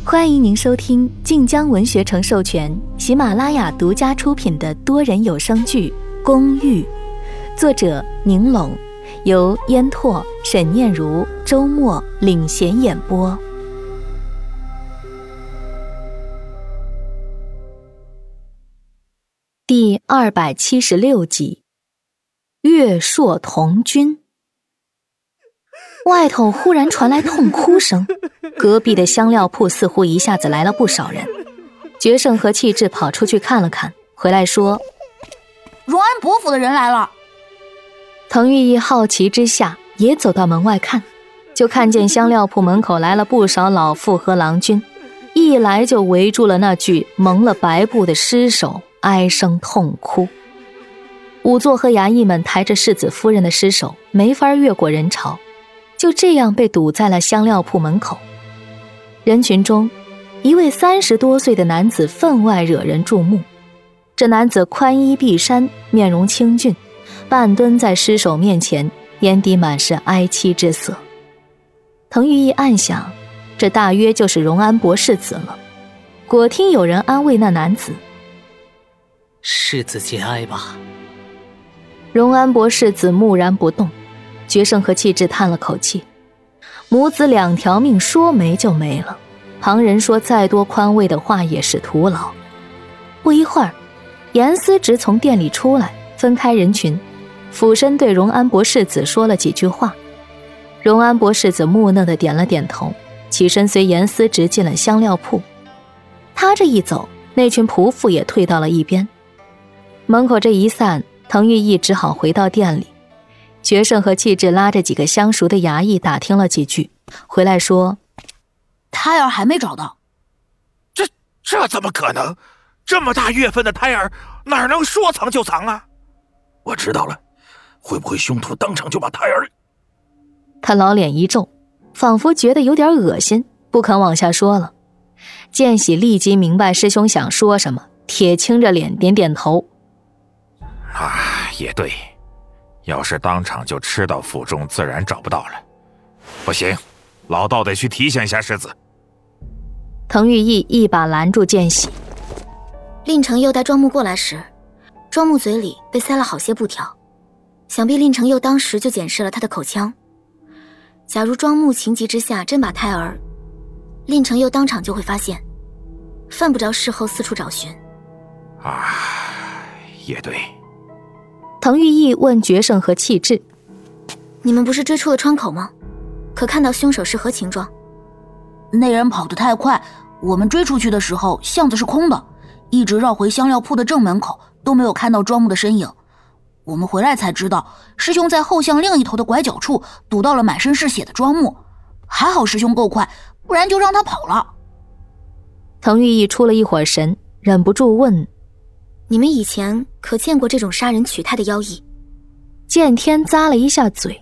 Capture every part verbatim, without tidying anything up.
欢迎您收听晋江文学城授权、喜马拉雅独家出品的多人有声剧《公寓》，作者宁龙，由烟拓、沈念如、周末领衔演播。第二百七十六集，月朔同君。外头忽然传来痛哭声，隔壁的香料铺似乎一下子来了不少人。决胜和气质跑出去看了看，回来说： 荣安伯府的人来了。 滕玉义好奇之下也走到门外看，就看见香料铺门口来了不少老妇和郎君，一来就围住了那具蒙了白布的尸首，哀声痛哭。仵作和衙役们抬着世子夫人的尸首，没法越过人潮，就这样被堵在了香料铺门口。人群中，一位三十多岁的男子分外惹人注目。这男子宽衣碧衫，面容清俊，半蹲在尸首面前，眼底满是哀戚之色。滕玉义暗想，这大约就是荣安伯世子了。果听有人安慰那男子： 世子节哀吧。 荣安伯世子木然不动。决胜和气质叹了口气，母子两条命说没就没了，旁人说再多宽慰的话也是徒劳。不一会儿，严思直从店里出来，分开人群，俯身对荣安伯世子说了几句话。荣安伯世子木讷地点了点头，起身随严思直进了香料铺。他这一走，那群仆妇也退到了一边。门口这一散，滕玉义只好回到店里。决胜和气质拉着几个相熟的衙役打听了几句，回来说： 胎儿还没找到。 这这怎么可能？这么大月份的胎儿哪能说藏就藏啊？我知道了，会不会凶徒当场就把胎儿…… 他老脸一皱，仿佛觉得有点恶心，不肯往下说了。建喜立即明白师兄想说什么，铁青着脸点点头。 啊，也对，要是当场就吃到腹中，自然找不到了。不行，老道得去提醒一下世子。 滕玉义一把拦住建喜。 令承佑带庄木过来时，庄木嘴里被塞了好些布条，想必令承佑当时就检视了他的口腔。假如庄木情急之下真把胎儿，令承佑当场就会发现，犯不着事后四处找寻。 啊，也对。 滕玉义问决胜和气质： 你们不是追出了窗口吗？可看到凶手是何情状？ 那人跑得太快，我们追出去的时候巷子是空的，一直绕回香料铺的正门口都没有看到庄木的身影。我们回来才知道，师兄在后巷另一头的拐角处堵到了满身是血的庄木，还好师兄够快，不然就让他跑了。 滕玉义出了一会儿神，忍不住问： 你们以前可见过这种杀人取胎的妖异？ 剑天咂了一下嘴：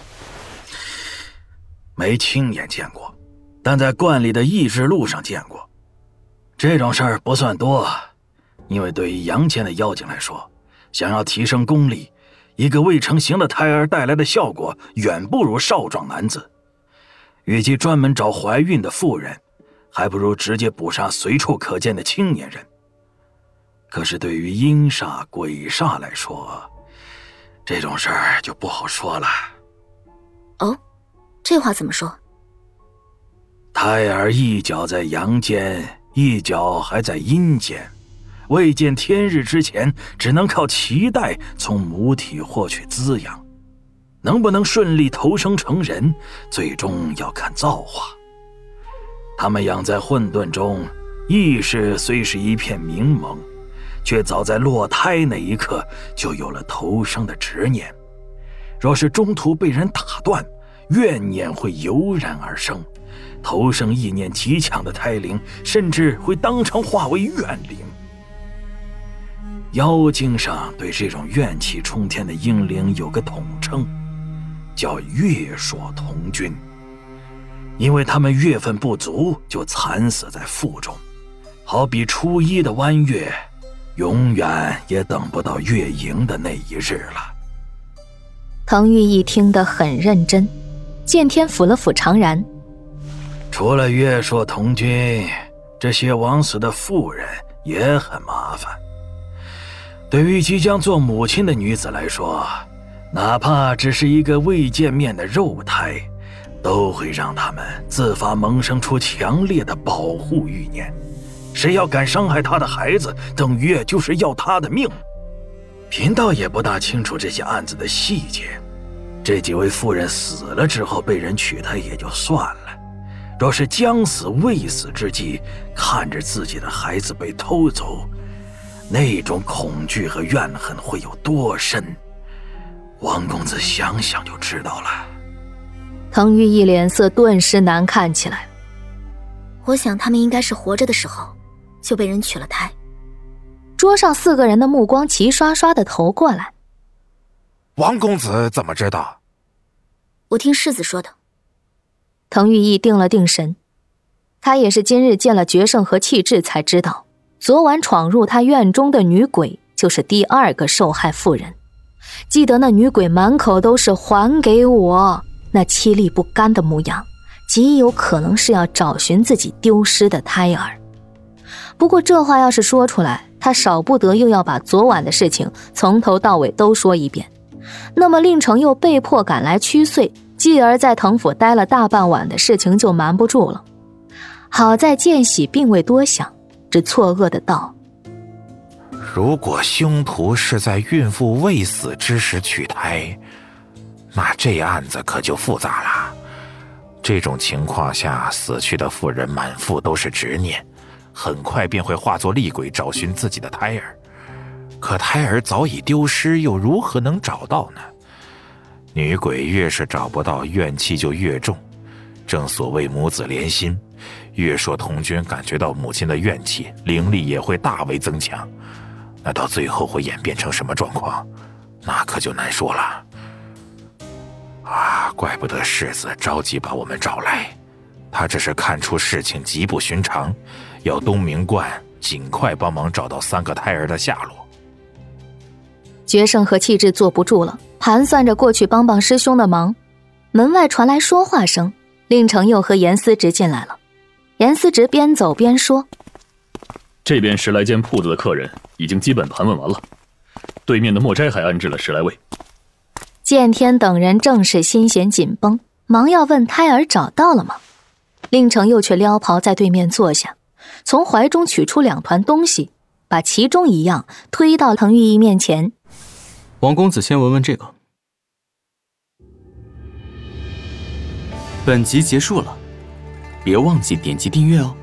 没亲眼见过，但在观里的异志录上见过。这种事儿不算多，因为对于阳间的妖精来说，想要提升功力，一个未成形的胎儿带来的效果远不如少壮男子。与其专门找怀孕的妇人，还不如直接捕杀随处可见的青年人。可是对于阴煞鬼煞来说，这种事儿就不好说了。 哦，这话怎么说？ 胎儿一脚在阳间，一脚还在阴间，未见天日之前，只能靠脐带从母体获取滋养。能不能顺利投生成人，最终要看造化。他们养在混沌中，意识虽是一片迷蒙，却早在落胎那一刻就有了投生的执念。若是中途被人打断，怨念会油然而生，投生意念极强的胎灵甚至会当场化为怨灵。妖经上对这种怨气冲天的婴灵有个统称，叫月朔同君，因为他们月份不足就惨死在腹中，好比初一的弯月，永远也等不到月盈的那一日了。 滕玉义听得很认真，剑天抚了抚长髯： 除了月朔同君，这些枉死的妇人也很麻烦。对于即将做母亲的女子来说，哪怕只是一个未见面的肉胎，都会让他们自发萌生出强烈的保护欲念。谁要敢伤害他的孩子，等于就是要他的命。贫道也不大清楚这些案子的细节，这几位妇人死了之后被人取胎也就算了，若是将死未死之际，看着自己的孩子被偷走，那种恐惧和怨恨会有多深，王公子想想就知道了。 滕玉义脸色顿时难看起来。 我想他们应该是活着的时候就被人取了胎。 桌上四个人的目光齐刷刷地投过来。 王公子怎么知道？ 我听世子说的。 滕玉义定了定神，他也是今日见了决胜和气质才知道，昨晚闯入他院中的女鬼就是第二个受害妇人。记得那女鬼满口都是还给我，那凄厉不甘的模样，极有可能是要找寻自己丢失的胎儿。不过这话要是说出来，他少不得又要把昨晚的事情从头到尾都说一遍。那么令程又被迫赶来驱祟，继而在滕府待了大半晚的事情就瞒不住了。好在见喜并未多想，只错愕的道： 如果凶徒是在孕妇未死之时取胎，那这案子可就复杂了。这种情况下，死去的妇人满腹都是执念，很快便会化作厉鬼找寻自己的胎儿。可胎儿早已丢失，又如何能找到呢？女鬼越是找不到，怨气就越重。正所谓母子连心，月朔同君感觉到母亲的怨气，灵力也会大为增强。那到最后会演变成什么状况，那可就难说了。啊，怪不得世子着急把我们找来，他这是看出事情极不寻常，要东明观尽快帮忙找到三个胎儿的下落。 决胜和气质坐不住了，盘算着过去帮帮师兄的忙。门外传来说话声，令程又和严思直进来了。严思直边走边说： 这边十来间铺子的客人已经基本盘问完了，对面的墨斋还安置了十来位。 剑天等人正是心弦紧绷，忙要问胎儿找到了吗？令程又却撩袍在对面坐下，从怀中取出两团东西，把其中一样推到滕玉义面前。 王公子先闻闻这个。本集结束了，别忘记点击订阅哦。